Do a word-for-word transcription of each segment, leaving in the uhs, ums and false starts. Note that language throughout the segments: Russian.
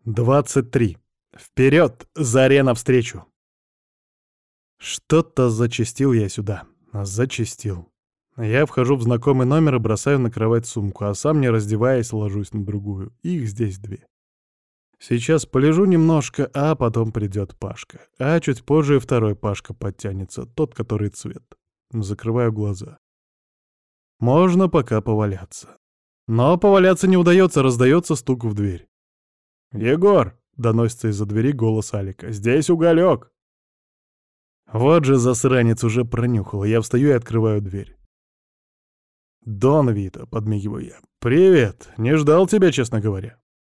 двадцать три. Вперед, заре навстречу. Что-то зачастил я сюда. Зачастил. Я вхожу в знакомый номер и бросаю на кровать сумку, а сам, не раздеваясь, ложусь на другую. Их здесь две. Сейчас полежу немножко, а потом придет Пашка. А чуть позже и второй Пашка подтянется, тот, который цвет. Закрываю глаза. Можно пока поваляться. Но поваляться не удается, раздается стук в дверь. «Егор!» — доносится из-за двери голос Алика. «Здесь уголек!» Вот же засранец уже пронюхал. Я встаю и открываю дверь. «Дон Вито», — подмигиваю я. «Привет! Не ждал тебя, честно говоря».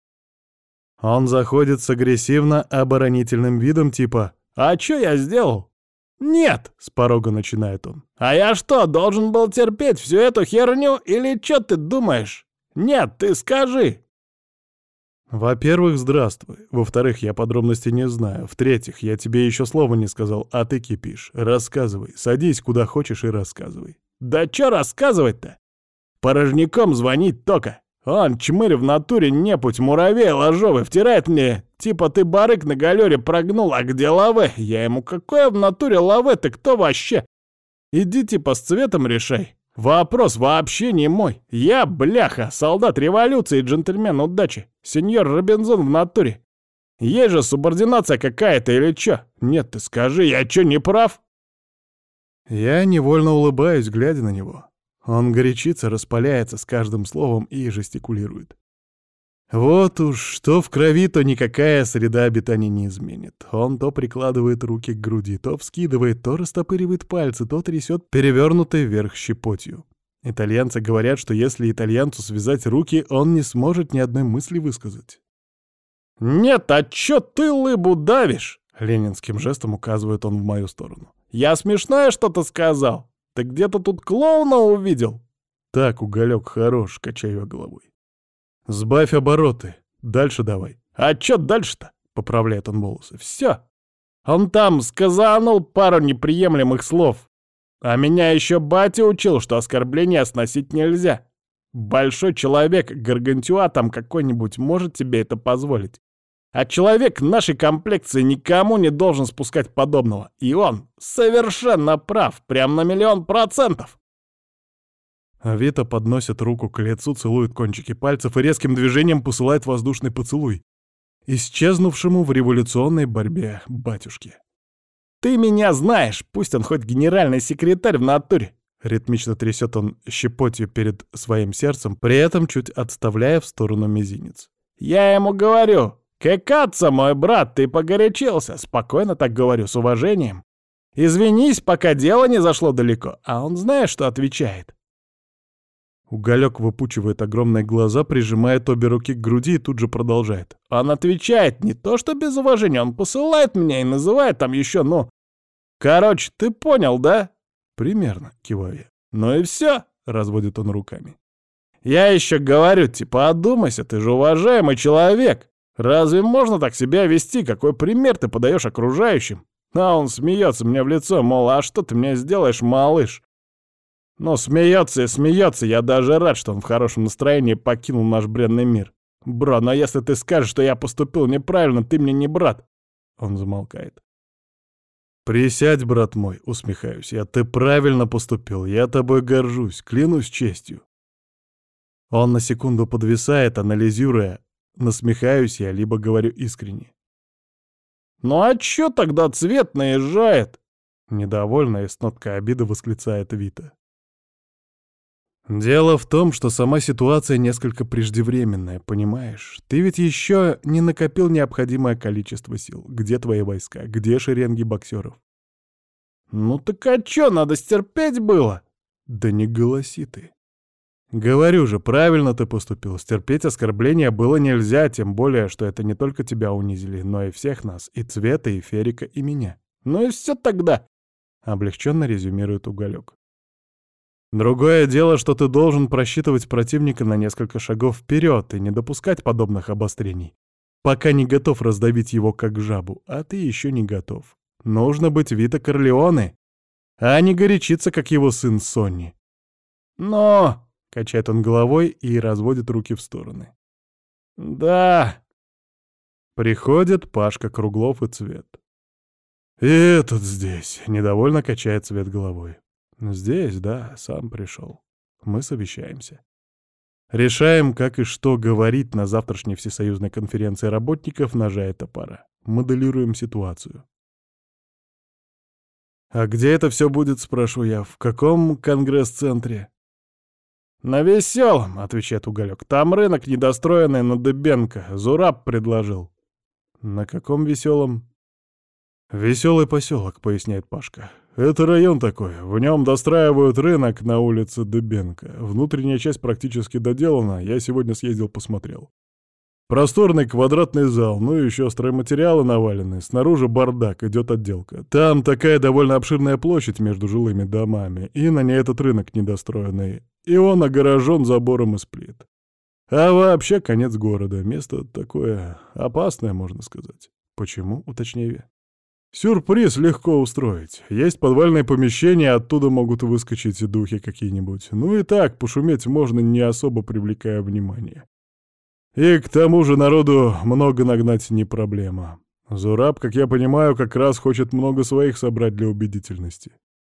Он заходит с агрессивно-оборонительным видом типа «А чё я сделал?» «Нет!» — с порога начинает он. «А я что, должен был терпеть всю эту херню или чё ты думаешь? Нет, ты скажи!» Во-первых, здравствуй. Во-вторых, я подробностей не знаю. В-третьих, я тебе еще слова не сказал, а ты кипишь. Рассказывай. Садись куда хочешь и рассказывай. Да чё рассказывать-то? Порожняком звонить только. Он, чмырь в натуре, непуть, муравей ложовый, втирает мне, типа ты барык на галере прогнул, а где лаве? Я ему, какое в натуре лаве, ты кто вообще? Иди типа с цветом решай. Вопрос вообще не мой. Я, бляха, солдат революции, джентльмен удачи. Сеньор Робинзон в натуре. Есть же субординация какая-то или чё? Нет, ты скажи, я чё, не прав? Я невольно улыбаюсь, глядя на него. Он горячится, распаляется с каждым словом и жестикулирует. Вот уж что в крови, то никакая среда обитания не изменит. Он то прикладывает руки к груди, то вскидывает, то растопыривает пальцы, то трясет перевернутой вверх щепотью. Итальянцы говорят, что если итальянцу связать руки, он не сможет ни одной мысли высказать. «Нет, а чё ты лыбу давишь?» — ленинским жестом указывает он в мою сторону. «Я смешное что-то сказал? Ты где-то тут клоуна увидел?» «Так, уголек хорош», — качаю я головой. «Сбавь обороты. Дальше давай». «А чё дальше-то?» — поправляет он волосы. «Всё. Он там сказанул пару неприемлемых слов. А меня ещё батя учил, что оскорбления сносить нельзя. Большой человек, Гаргантюа там какой-нибудь, может тебе это позволить. А человек нашей комплекции никому не должен спускать подобного. И он совершенно прав, прям на миллион процентов». Вита подносит руку к лицу, целует кончики пальцев и резким движением посылает воздушный поцелуй исчезнувшему в революционной борьбе батюшке. «Ты меня знаешь, пусть он хоть генеральный секретарь в натуре!» Ритмично трясет он щепотью перед своим сердцем, при этом чуть отставляя в сторону мизинец. «Я ему говорю, кекаться, мой брат, ты погорячился!» Спокойно так говорю, с уважением. «Извинись, пока дело не зашло далеко!» А он знаешь, что отвечает? Уголек выпучивает огромные глаза, прижимает обе руки к груди и тут же продолжает. Он отвечает не то что без уважения, он посылает меня и называет там еще, ну... Короче, ты понял, да? Примерно, киваю я. Ну и все, разводит он руками. Я еще говорю, типа, одумайся, ты же уважаемый человек. Разве можно так себя вести? Какой пример ты подаешь окружающим? А он смеется мне в лицо, мол, а что ты мне сделаешь, малыш? Но смеется и смеется, я даже рад, что он в хорошем настроении покинул наш бренный мир. Бро, но если ты скажешь, что я поступил неправильно, ты мне не брат. Он замолкает. «Присядь, брат мой», — усмехаюсь я, — «ты правильно поступил, я тобой горжусь, клянусь честью». Он на секунду подвисает, анализируя, насмехаюсь я, либо говорю искренне. «Ну а чё тогда цвет наезжает?» Недовольно и с ноткой обиды восклицает Вита. «Дело в том, что сама ситуация несколько преждевременная, понимаешь? Ты ведь еще не накопил необходимое количество сил. Где твои войска? Где шеренги боксеров?» «Ну так а чё, надо стерпеть было?» «Да не голоси ты. Говорю же, правильно ты поступил. Стерпеть оскорбления было нельзя, тем более, что это не только тебя унизили, но и всех нас, и Цвета, и Ферика, и меня». «Ну и все тогда», — облегченно резюмирует Уголек. «Другое дело, что ты должен просчитывать противника на несколько шагов вперед и не допускать подобных обострений, пока не готов раздавить его как жабу, а ты еще не готов. Нужно быть Вито Корлеоне, а не горячиться, как его сын Сонни». «Но...» — качает он головой и разводит руки в стороны. «Да, Приходит Пашка Круглов и Цвет. «И этот здесь», — недовольно качает Цвет головой. «Здесь, да, сам пришел. Мы совещаемся. Решаем, как и что говорить на завтрашней всесоюзной конференции работников ножа и топора. Моделируем ситуацию». «А где это все будет?» — спрашиваю я. «В каком конгресс-центре?» «На Веселом», — отвечает Уголек. «Там рынок недостроенный на Дыбенко. Зураб предложил». «На каком Веселом?» «Веселый поселок», — поясняет Пашка. «Это район такой. В нем достраивают рынок на улице Дыбенко. Внутренняя часть практически доделана. Я сегодня съездил, посмотрел. Просторный квадратный зал, ну и еще стройматериалы навалены. Снаружи бардак, идет отделка. Там такая довольно обширная площадь между жилыми домами, и на ней этот рынок недостроенный. И он огорожен забором из плит. А вообще конец города. Место такое опасное, можно сказать». «Почему?» — уточняю я. «Сюрприз легко устроить. Есть подвальное помещение, оттуда могут выскочить духи какие-нибудь. Ну и так, пошуметь можно, не особо привлекая внимание. И к тому же народу много нагнать не проблема. Зураб, как я понимаю, как раз хочет много своих собрать для убедительности.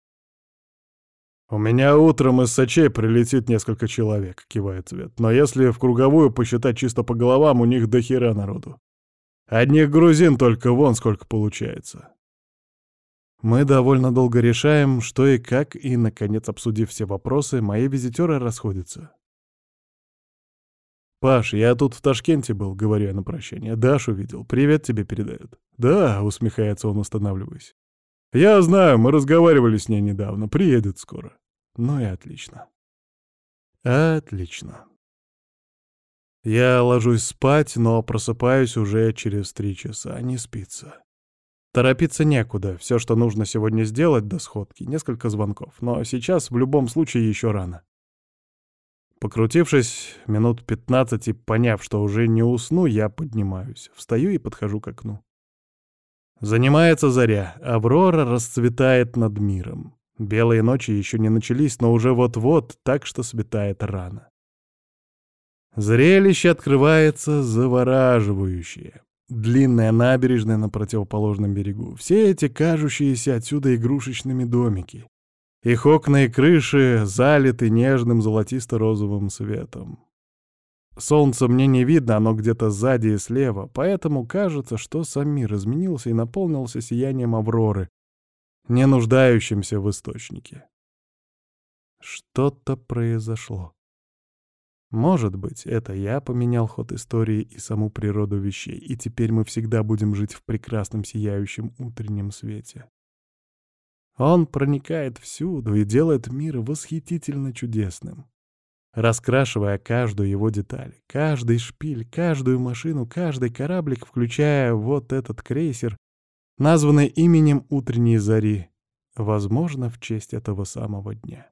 «У меня утром из Сочей прилетит несколько человек», — кивает Цвет. «Но если в круговую посчитать чисто по головам, у них до хера народу. Одних грузин только вон сколько получается». Мы довольно долго решаем, что и как, и, наконец, обсудив все вопросы, мои визитеры расходятся. «Паш, я тут в Ташкенте был», — говорю я на прощание. «Дашу видел. Привет тебе передают». «Да», — усмехается он, останавливаясь. «Я знаю, мы разговаривали с ней недавно. Приедет скоро». «Ну и отлично». «Отлично». Я ложусь спать, но просыпаюсь уже через три часа. Не спится. Торопиться некуда. Все, что нужно сегодня сделать до сходки, несколько звонков. Но сейчас в любом случае еще рано. Покрутившись минут пятнадцать и поняв, что уже не усну, я поднимаюсь. Встаю и подхожу к окну. Занимается заря. Аврора расцветает над миром. Белые ночи еще не начались, но уже вот-вот, так что светает рано. Зрелище открывается завораживающее. Длинная набережная на противоположном берегу. Все эти кажущиеся отсюда игрушечными домики. Их окна и крыши залиты нежным золотисто-розовым светом. Солнца мне не видно, оно где-то сзади и слева, поэтому кажется, что сам мир изменился и наполнился сиянием авроры, не нуждающимся в источнике. Что-то произошло. Может быть, это я поменял ход истории и саму природу вещей, и теперь мы всегда будем жить в прекрасном сияющем утреннем свете. Он проникает всюду и делает мир восхитительно чудесным, раскрашивая каждую его деталь, каждый шпиль, каждую машину, каждый кораблик, включая вот этот крейсер, названный именем утренней зари, возможно, в честь этого самого дня.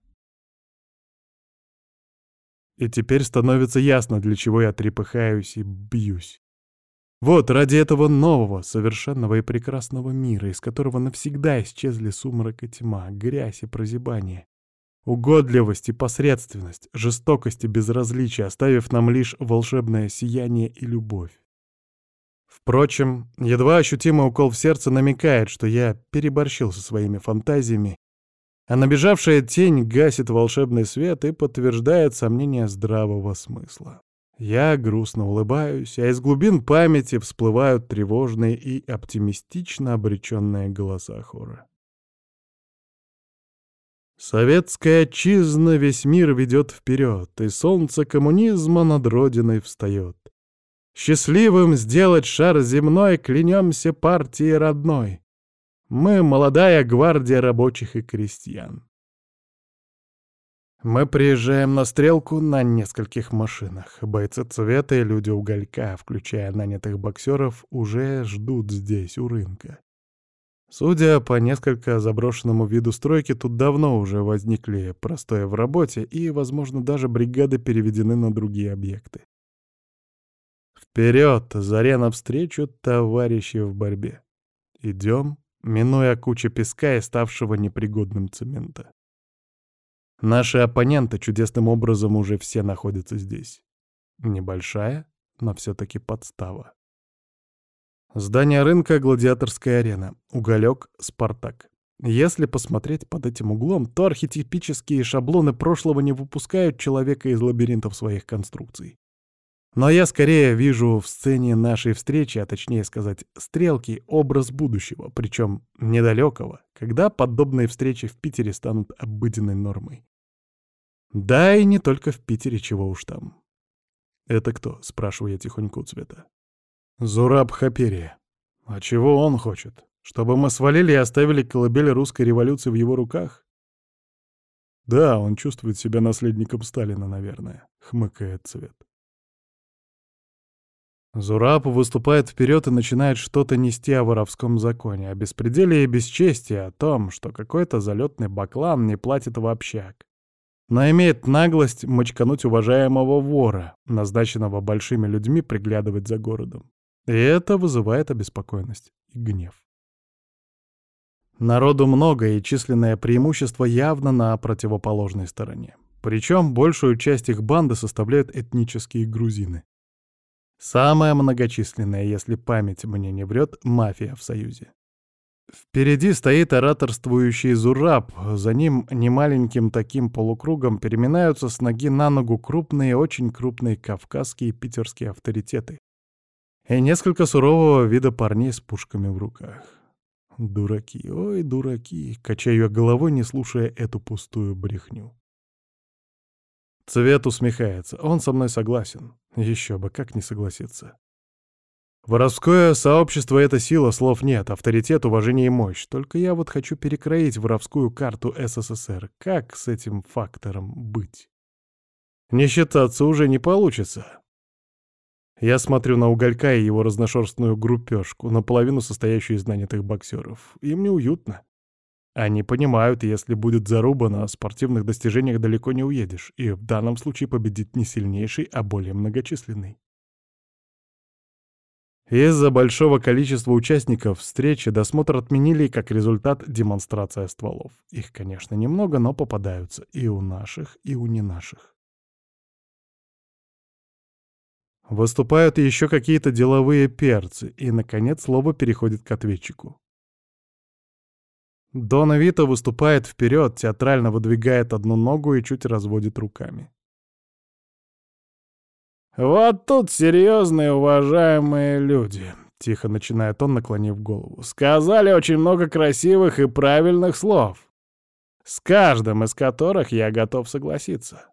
И теперь становится ясно, для чего я трепыхаюсь и бьюсь. Вот ради этого нового, совершенного и прекрасного мира, из которого навсегда исчезли сумрак и тьма, грязь и прозябание, угодливость и посредственность, жестокость и безразличие, оставив нам лишь волшебное сияние и любовь. Впрочем, едва ощутимый укол в сердце намекает, что я переборщил со своими фантазиями, а набежавшая тень гасит волшебный свет и подтверждает сомнения здравого смысла. Я грустно улыбаюсь, а из глубин памяти всплывают тревожные и оптимистично обреченные голоса хора. Советская отчизна весь мир ведет вперед, и солнце коммунизма над родиной встает. Счастливым сделать шар земной клянемся партии родной. Мы — молодая гвардия рабочих и крестьян. Мы приезжаем на стрелку на нескольких машинах. Бойцы Цвета и люди Уголька, включая нанятых боксеров, уже ждут здесь, у рынка. Судя по несколько заброшенному виду стройки, тут давно уже возникли простои в работе, и, возможно, даже бригады переведены на другие объекты. Вперед, заре навстречу, товарищи в борьбе. Идем, минуя кучу песка и ставшего непригодным цемента. Наши оппоненты чудесным образом уже все находятся здесь. Небольшая, но все-таки подстава. Здание рынка — Гладиаторская арена. Уголек — Спартак. Если посмотреть под этим углом, то архетипические шаблоны прошлого не выпускают человека из лабиринтов своих конструкций. Но я скорее вижу в сцене нашей встречи, а точнее сказать, стрелки, образ будущего, причем недалекого, когда подобные встречи в Питере станут обыденной нормой. Да и не только в Питере, чего уж там. «Это кто?» — спрашиваю я тихонько у Цвета. «Зураб Хаперия. А чего он хочет? Чтобы мы свалили и оставили колыбель русской революции в его руках?» «Да, он чувствует себя наследником Сталина, наверное», — хмыкает Цвет. Зураб выступает вперед и начинает что-то нести о воровском законе, о беспределе и бесчестии, о том, что какой-то залетный баклан не платит в общак, но имеет наглость мочкануть уважаемого вора, назначенного большими людьми приглядывать за городом. И это вызывает обеспокоенность и гнев. Народу много, и численное преимущество явно на противоположной стороне. Причем большую часть их банды составляют этнические грузины. Самая многочисленная, если память мне не врет, мафия в Союзе. Впереди стоит ораторствующий Зураб, за ним немаленьким таким полукругом переминаются с ноги на ногу крупные, очень крупные кавказские и питерские авторитеты и несколько сурового вида парней с пушками в руках. Дураки, ой, дураки, качаю я головой, не слушая эту пустую брехню. Цвет усмехается, он со мной согласен. Еще бы, как не согласиться. Воровское сообщество — это сила, слов нет, авторитет, уважение и мощь. Только я вот хочу перекроить воровскую карту СССР. Как с этим фактором быть? Не считаться уже не получится. Я смотрю на Уголька и его разношерстную группёшку, наполовину состоящую из нанятых боксеров. Им неуютно. Они понимают, если будет заруба, на спортивных достижениях далеко не уедешь, и в данном случае победит не сильнейший, а более многочисленный. Из-за большого количества участников встречи досмотр отменили, и как результат демонстрация стволов. Их, конечно, немного, но попадаются и у наших, и у не наших. Выступают еще какие-то деловые перцы, и, наконец, слово переходит к ответчику. Дон Вито выступает вперед, театрально выдвигает одну ногу и чуть разводит руками. «Вот тут серьезные уважаемые люди», — тихо начинает он, наклонив голову, — «сказали очень много красивых и правильных слов, с каждым из которых я готов согласиться».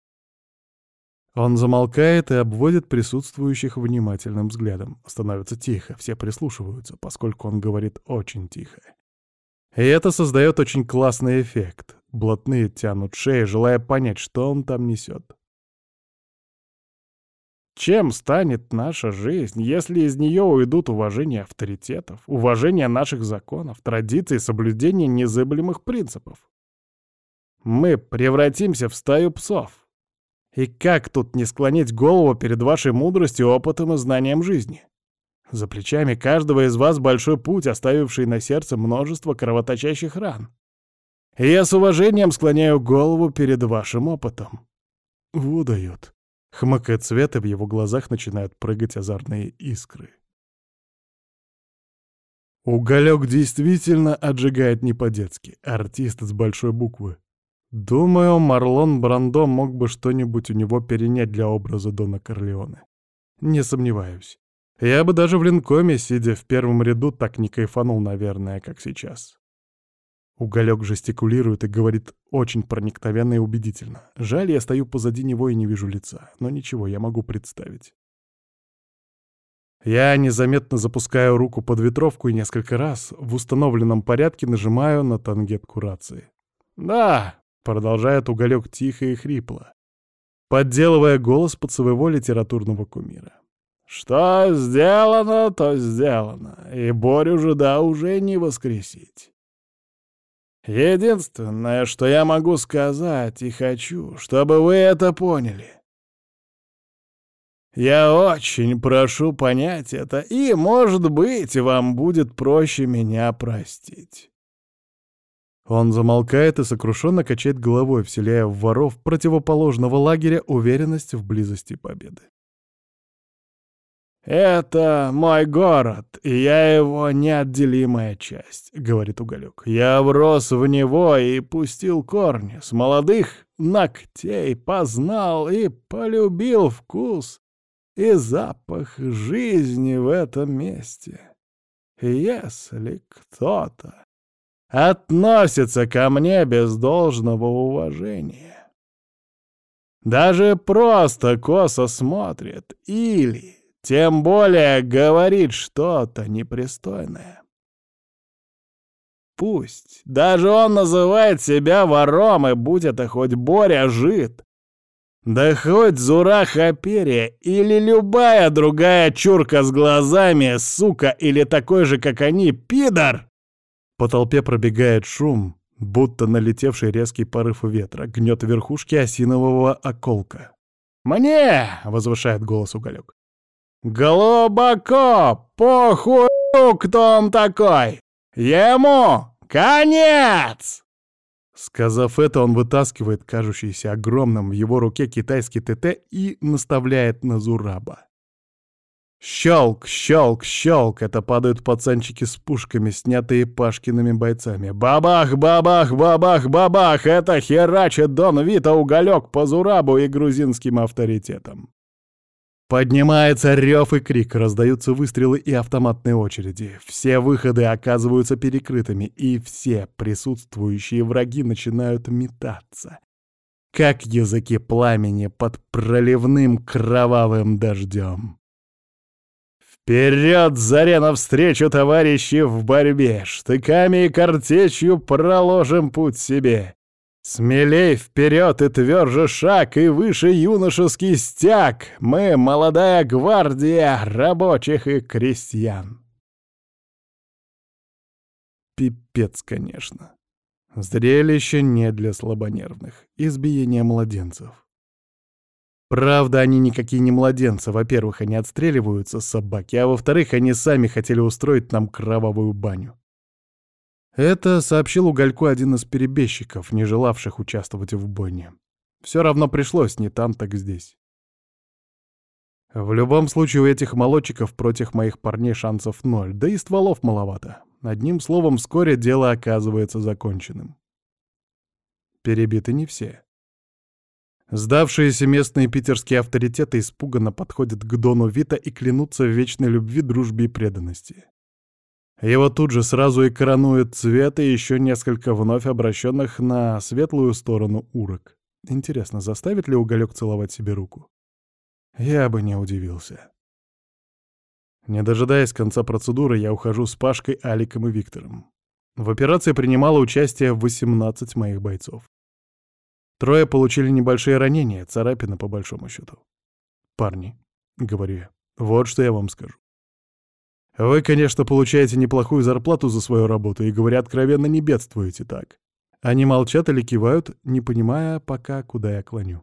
Он замолкает и обводит присутствующих внимательным взглядом. Становится тихо, все прислушиваются, поскольку он говорит очень тихо. И это создает очень классный эффект. Блатные тянут шеи, желая понять, что он там несет. Чем станет наша жизнь, если из нее уйдут уважение авторитетов, уважение наших законов, традиций, соблюдение незыблемых принципов? Мы превратимся в стаю псов. И как тут не склонить голову перед вашей мудростью, опытом и знанием жизни? За плечами каждого из вас большой путь, оставивший на сердце множество кровоточащих ран. И я с уважением склоняю голову перед вашим опытом. Во дает. Хмыкает Цвет, и в его глазах начинают прыгать озорные искры. Уголек действительно отжигает не по-детски. Артист с большой буквы. Думаю, Марлон Брандо мог бы что-нибудь у него перенять для образа Дона Корлеоне. Не сомневаюсь. Я бы даже в Линкоме, сидя в первом ряду, так не кайфанул, наверное, как сейчас. Уголек жестикулирует и говорит очень проникновенно и убедительно. Жаль, я стою позади него и не вижу лица. Но ничего, я могу представить. Я незаметно запускаю руку под ветровку и несколько раз в установленном порядке нажимаю на тангетку рации. «Да», — продолжает Уголек тихо и хрипло, подделывая голос под своего литературного кумира. «Что сделано, то сделано, и Борю жида уже не воскресить. Единственное, что я могу сказать и хочу, чтобы вы это поняли. Я очень прошу понять это, и, может быть, вам будет проще меня простить». Он замолкает и сокрушенно качает головой, вселяя в воров противоположного лагеря уверенность в близости победы. «Это мой город, и я его неотделимая часть», — говорит Уголек. «Я врос в него и пустил корни, с молодых ногтей познал и полюбил вкус и запах жизни в этом месте. И если кто-то относится ко мне без должного уважения, даже просто косо смотрит или, тем более, говорит что-то непристойное, пусть даже он называет себя вором, и будь это хоть Боря Жид, да хоть Зура Хаперия или любая другая чурка с глазами, сука, или такой же, как они, пидор!» По толпе пробегает шум, будто налетевший резкий порыв ветра гнет верхушки осинового околка. «Мне!» — возвышает голос Уголек. «Глубоко похуй, кто он такой! Ему конец!» Сказав это, он вытаскивает кажущийся огромным в его руке китайский ТТ и наставляет на Зураба. Щелк, щелк, щелк — это падают пацанчики с пушками, снятые Пашкиными бойцами. Бабах, бабах, бабах, бабах — это херачит Дон Вито Уголек по Зурабу и грузинским авторитетам. Поднимается рев и крик, раздаются выстрелы и автоматные очереди. Все выходы оказываются перекрытыми, и все присутствующие враги начинают метаться, как языки пламени под проливным кровавым дождем. Вперед, заре, навстречу, товарищи, в борьбе! Штыками и картечью проложим путь себе! Смелей вперед и тверже шаг, и выше юношеский стяг! Мы — молодая гвардия рабочих и крестьян!» Пипец, конечно. Зрелище не для слабонервных. Избиение младенцев. Правда, они никакие не младенцы. Во-первых, они отстреливаются, собаки, а во-вторых, они сами хотели устроить нам кровавую баню. Это сообщил Угольку один из перебежчиков, не желавших участвовать в бойне. Все равно пришлось, не там, так здесь. В любом случае, у этих молодчиков против моих парней шансов ноль, да и стволов маловато. Одним словом, вскоре дело оказывается законченным. Перебиты не все. Сдавшиеся местные питерские авторитеты испуганно подходят к Дону Вито и клянутся в вечной любви, дружбе и преданности. Его тут же сразу и коронует цвет и еще несколько вновь обращенных на светлую сторону урок. Интересно, заставит ли Уголек целовать себе руку? Я бы не удивился. Не дожидаясь конца процедуры, я ухожу с Пашкой, Аликом и Виктором. В операции принимало участие восемнадцать моих бойцов. Трое получили небольшие ранения, царапины по большому счету. «Парни», — говорю я, — «вот что я вам скажу. Вы, конечно, получаете неплохую зарплату за свою работу и, говоря откровенно, не бедствуете так». Они молчат или кивают, не понимая пока, куда я клоню.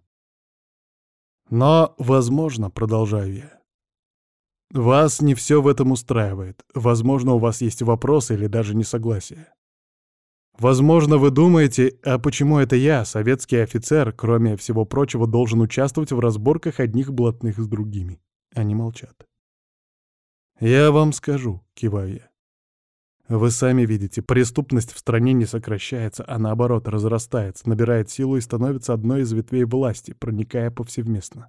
«Но, возможно, — продолжаю я, — вас не все в этом устраивает. Возможно, у вас есть вопросы или даже несогласия. Возможно, вы думаете, а почему это я, советский офицер, кроме всего прочего, должен участвовать в разборках одних блатных с другими?» Они молчат. «Я вам скажу», — киваю я. «Вы сами видите, преступность в стране не сокращается, а наоборот разрастается, набирает силу и становится одной из ветвей власти, проникая повсеместно.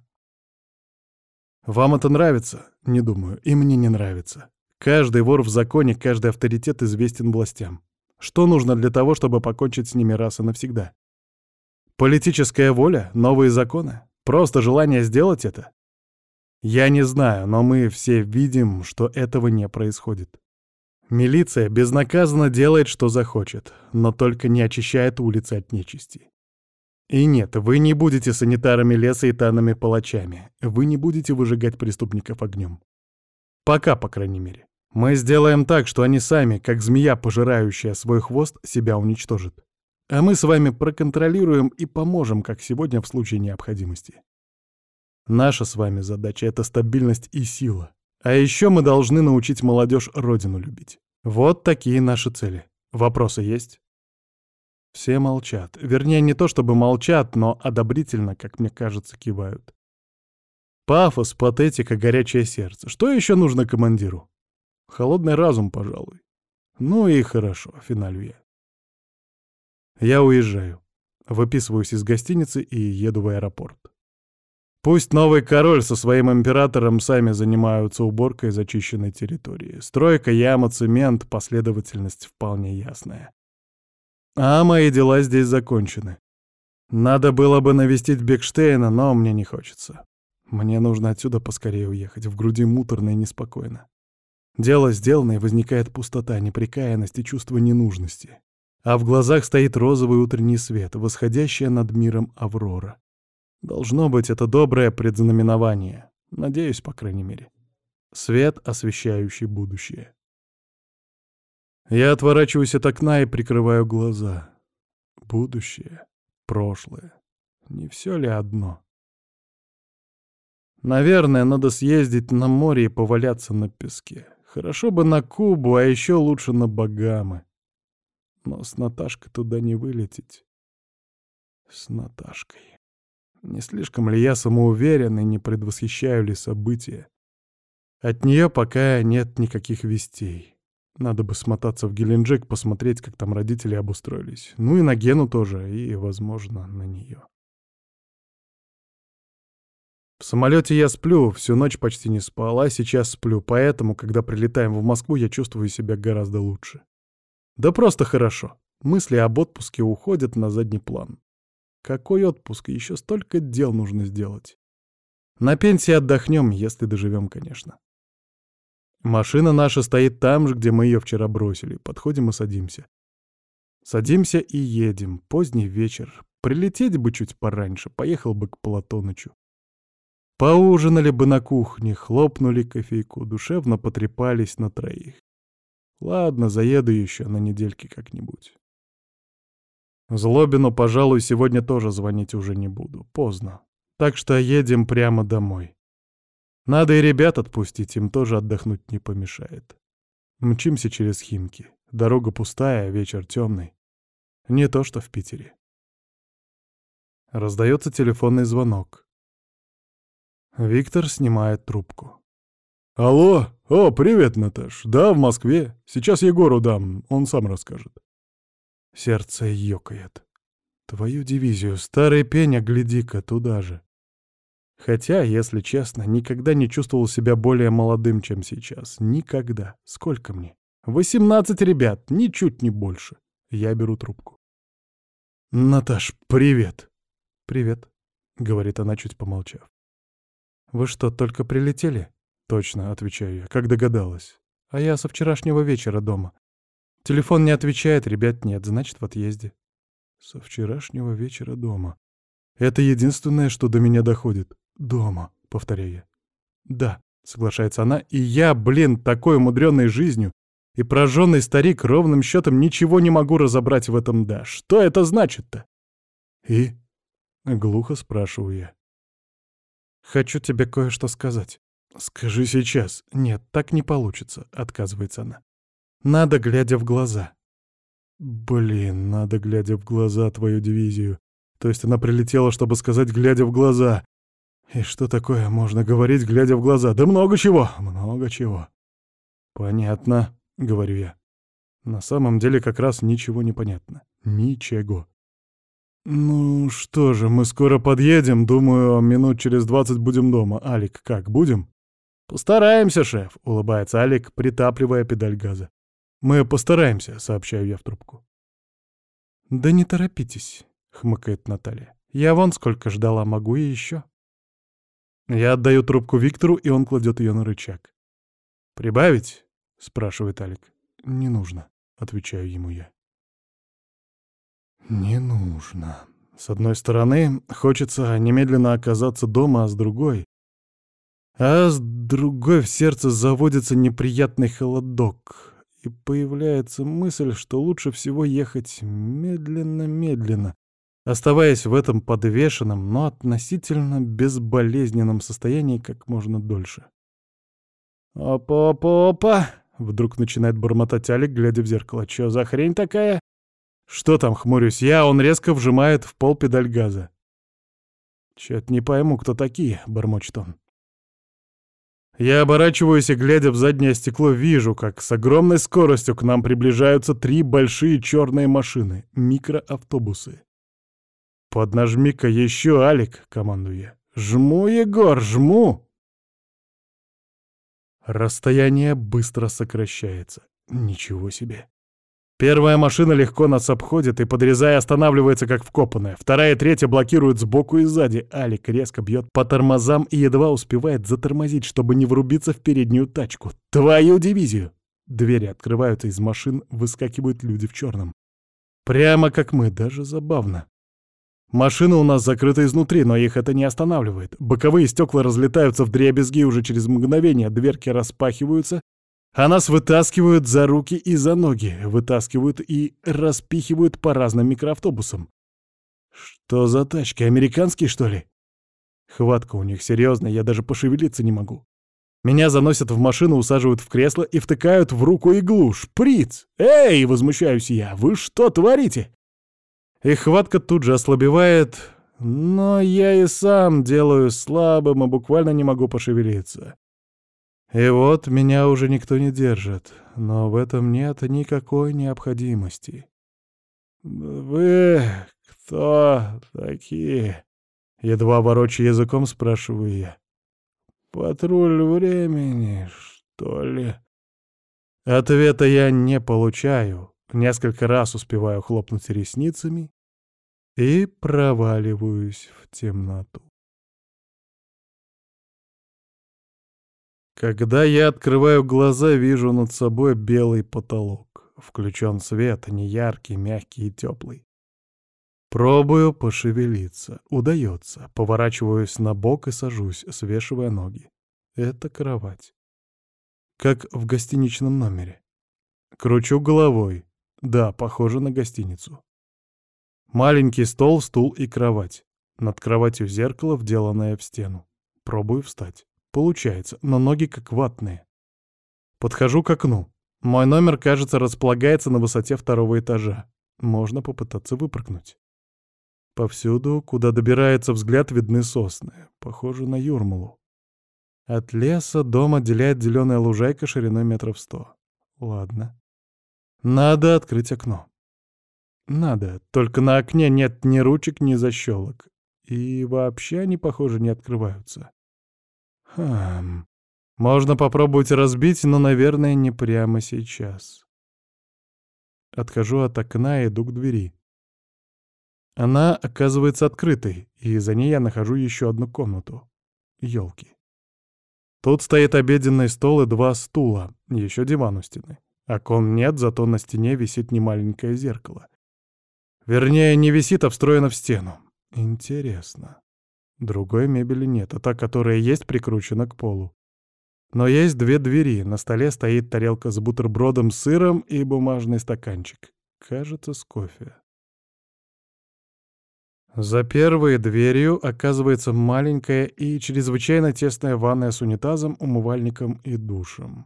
Вам это нравится? Не думаю, и мне не нравится. Каждый вор в законе, каждый авторитет известен властям. Что нужно для того, чтобы покончить с ними раз и навсегда? Политическая воля? Новые законы? Просто желание сделать это? Я не знаю, но мы все видим, что этого не происходит. Милиция безнаказанно делает, что захочет, но только не очищает улицы от нечисти. И нет, вы не будете санитарами леса и танными палачами. Вы не будете выжигать преступников огнем. Пока, по крайней мере. Мы сделаем так, что они сами, как змея, пожирающая свой хвост, себя уничтожат. А мы с вами проконтролируем и поможем, как сегодня в случае необходимости. Наша с вами задача — это стабильность и сила. А еще мы должны научить молодежь родину любить. Вот такие наши цели. Вопросы есть?» Все молчат. Вернее, не то чтобы молчат, но одобрительно, как мне кажется, кивают. Пафос, патетика, горячее сердце. Что еще нужно командиру? Холодный разум, пожалуй. Ну и хорошо, финалю я. Я уезжаю. Выписываюсь из гостиницы и еду в аэропорт. Пусть новый король со своим императором сами занимаются уборкой зачищенной территории. Стройка, яма, цемент, последовательность вполне ясная. А мои дела здесь закончены. Надо было бы навестить Бекштейна, но мне не хочется. Мне нужно отсюда поскорее уехать, в груди муторно и неспокойно. Дело сделано, и возникает пустота, непрекаянность и чувство ненужности. А в глазах стоит розовый утренний свет, восходящая над миром аврора. Должно быть, это доброе предзнаменование. Надеюсь, по крайней мере. Свет, освещающий будущее. Я отворачиваюсь от окна и прикрываю глаза. Будущее, прошлое. Не все ли одно? Наверное, надо съездить на море и поваляться на песке. Хорошо бы на Кубу, а еще лучше на Багамы. Но с Наташкой туда не вылететь. С Наташкой. Не слишком ли я самоуверен и не предвосхищаю ли события? От нее пока нет никаких вестей. Надо бы смотаться в Геленджик, посмотреть, как там родители обустроились. Ну и на Гену тоже, и, возможно, на нее. В самолете я сплю, всю ночь почти не спал, а сейчас сплю, поэтому, когда прилетаем в Москву, я чувствую себя гораздо лучше. Да просто хорошо. Мысли об отпуске уходят на задний план. Какой отпуск? Еще столько дел нужно сделать. На пенсии отдохнем, если доживем, конечно. Машина наша стоит там же, где мы ее вчера бросили. Подходим и садимся. Садимся и едем. Поздний вечер. Прилететь бы чуть пораньше, поехал бы к Платонычу. Поужинали бы на кухне, хлопнули кофейку, душевно потрепались на троих. Ладно, заеду еще на недельки как-нибудь. Злобину, пожалуй, сегодня тоже звонить уже не буду. Поздно. Так что едем прямо домой. Надо и ребят отпустить, им тоже отдохнуть не помешает. Мчимся через Химки. Дорога пустая, вечер темный. Не то, что в Питере. Раздается телефонный звонок. Виктор снимает трубку. «Алло! О, привет, Наташ! Да, в Москве. Сейчас Егору дам, он сам расскажет». Сердце ёкает. Твою дивизию, старый пеня, гляди-ка, туда же. Хотя, если честно, никогда не чувствовал себя более молодым, чем сейчас. Никогда. Сколько мне? Восемнадцать ребят, ничуть не больше. Я беру трубку. «Наташ, привет!» «Привет», — говорит она, чуть помолчав. «Вы что, только прилетели?» «Точно», — отвечаю я, — «как догадалась». «А я со вчерашнего вечера дома. Телефон не отвечает, ребят нет, значит, в отъезде». «Со вчерашнего вечера дома». Это единственное, что до меня доходит. «Дома», — повторяю я. «Да», — соглашается она, и я, блин, такой умудренной жизнью и прожженный старик ровным счетом ничего не могу разобрать в этом «да». Что это значит-то? «И?» — глухо спрашиваю я. «Хочу тебе кое-что сказать». «Скажи сейчас». «Нет, так не получится», — отказывается она. «Надо, глядя в глаза». «Блин, надо, глядя в глаза, твою дивизию». То есть она прилетела, чтобы сказать, глядя в глаза. И что такое можно говорить, глядя в глаза? Да много чего, много чего. «Понятно», — говорю я. На самом деле как раз ничего не понятно. Ничего. «Ну что же, мы скоро подъедем. Думаю, минут через двадцать будем дома. Алик, как, будем?» «Постараемся, шеф», — улыбается Алик, притапливая педаль газа. «Мы постараемся», — сообщаю я в трубку. «Да не торопитесь», — хмыкает Наталья. «Я вон сколько ждала, могу и еще». Я отдаю трубку Виктору, и он кладет ее на рычаг. «Прибавить?» — спрашивает Алик. «Не нужно», — отвечаю ему я. «Не нужно». С одной стороны, хочется немедленно оказаться дома, а с другой... А с другой в сердце заводится неприятный холодок, и появляется мысль, что лучше всего ехать медленно-медленно, оставаясь в этом подвешенном, но относительно безболезненном состоянии как можно дольше. «Опа-опа-опа!» — вдруг начинает бормотать Алик, глядя в зеркало. «Чё за хрень такая?» «Что там?» — хмурюсь я, он резко вжимает в пол педаль газа. «Чё-то не пойму, кто такие?» — бормочет он. Я оборачиваюсь и, глядя в заднее стекло, вижу, как с огромной скоростью к нам приближаются три большие черные машины — микроавтобусы. «Поднажми-ка еще, Алик!» — командую я. «Жму, Егор, жму!» Расстояние быстро сокращается. Ничего себе. Первая машина легко нас обходит и, подрезая, останавливается как вкопанная. Вторая и третья блокируют сбоку и сзади. Алик резко бьет по тормозам и едва успевает затормозить, чтобы не врубиться в переднюю тачку. Твою дивизию! Двери открываются, из машин выскакивают люди в черном. Прямо как мы, даже забавно. Машины у нас закрыты изнутри, но их это не останавливает. Боковые стекла разлетаются вдребезги, уже через мгновение дверки распахиваются, а нас вытаскивают за руки и за ноги, вытаскивают и распихивают по разным микроавтобусам. Что за тачки, американские, что ли? Хватка у них серьезная, я даже пошевелиться не могу. Меня заносят в машину, усаживают в кресло и втыкают в руку иглу. Шприц! Эй, возмущаюсь я, вы что творите? И хватка тут же ослабевает, но я и сам делаю слабым и буквально не могу пошевелиться. И вот меня уже никто не держит, но в этом нет никакой необходимости. «Вы кто такие?» — едва ворочая языком спрашиваю я. «Патруль времени, что ли?» Ответа я не получаю, несколько раз успеваю хлопнуть ресницами и проваливаюсь в темноту. Когда я открываю глаза, вижу над собой белый потолок. Включен свет, неяркий, мягкий и теплый. Пробую пошевелиться. Удается. Поворачиваюсь на бок и сажусь, свешивая ноги. Это кровать. Как в гостиничном номере. Кручу головой. Да, похоже на гостиницу. Маленький стол, стул и кровать. Над кроватью зеркало, вделанное в стену. Пробую встать. Получается, но ноги как ватные. Подхожу к окну. Мой номер, кажется, располагается на высоте второго этажа. Можно попытаться выпрыгнуть. Повсюду, куда добирается взгляд, видны сосны. Похоже на Юрмалу. От леса дом отделяет зеленая лужайка шириной метров сто. Ладно. Надо открыть окно. Надо, только на окне нет ни ручек, ни защелок. И вообще они, похоже, не открываются. Хм. Можно попробовать разбить, но, наверное, не прямо сейчас. Отхожу от окна и иду к двери. Она оказывается открытой, и за ней я нахожу еще одну комнату. Ёлки. Тут стоит обеденный стол и два стула, еще диван у стены. Окон нет, зато на стене висит немаленькое зеркало. Вернее, не висит, а встроено в стену. Интересно. Другой мебели нет, а та, которая есть, прикручена к полу. Но есть две двери. На столе стоит тарелка с бутербродом, сыром и бумажный стаканчик. Кажется, с кофе. За первой дверью оказывается маленькая и чрезвычайно тесная ванная с унитазом, умывальником и душем.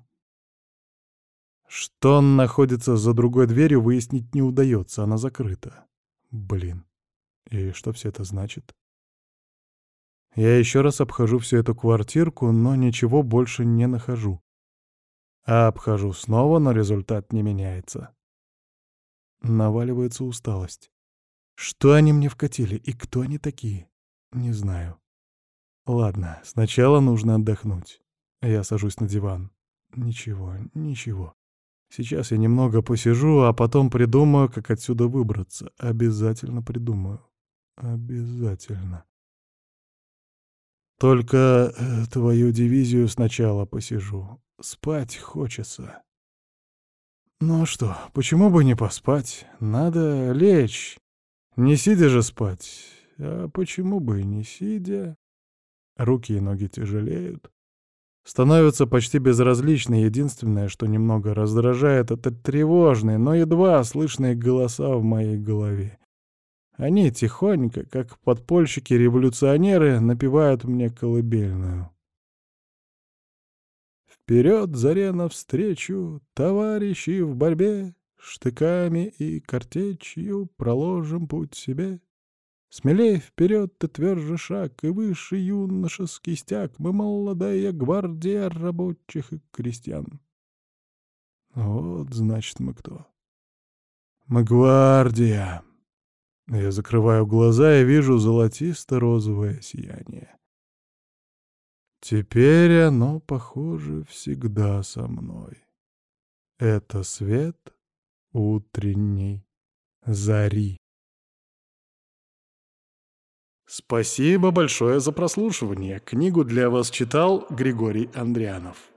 Что находится за другой дверью, выяснить не удается, она закрыта. Блин. И что все это значит? Я еще раз обхожу всю эту квартирку, но ничего больше не нахожу. А обхожу снова, но результат не меняется. Наваливается усталость. Что они мне вкатили и кто они такие? Не знаю. Ладно, сначала нужно отдохнуть. Я сажусь на диван. Ничего, ничего. Сейчас я немного посижу, а потом придумаю, как отсюда выбраться. Обязательно придумаю. Обязательно. Только э, твою дивизию сначала посижу. Спать хочется. Ну что, почему бы не поспать? Надо лечь. Не сидя же спать. А почему бы и не сидя? Руки и ноги тяжелеют. Становятся почти безразличны. Единственное, что немного раздражает, это тревожные, но едва слышные голоса в моей голове. Они тихонько, как подпольщики-революционеры, напевают мне колыбельную. Вперед, заре навстречу, товарищи в борьбе, штыками и картечью проложим путь себе. Смелее вперед и тверже шаг, и выше юношеский стяг. Мы молодая гвардия рабочих и крестьян. Вот, значит, мы кто. Мы гвардия. Я закрываю глаза и вижу золотисто-розовое сияние. Теперь оно, похоже, всегда со мной. Это свет утренней зари. Спасибо большое за прослушивание. Книгу для вас читал Григорий Андрянов.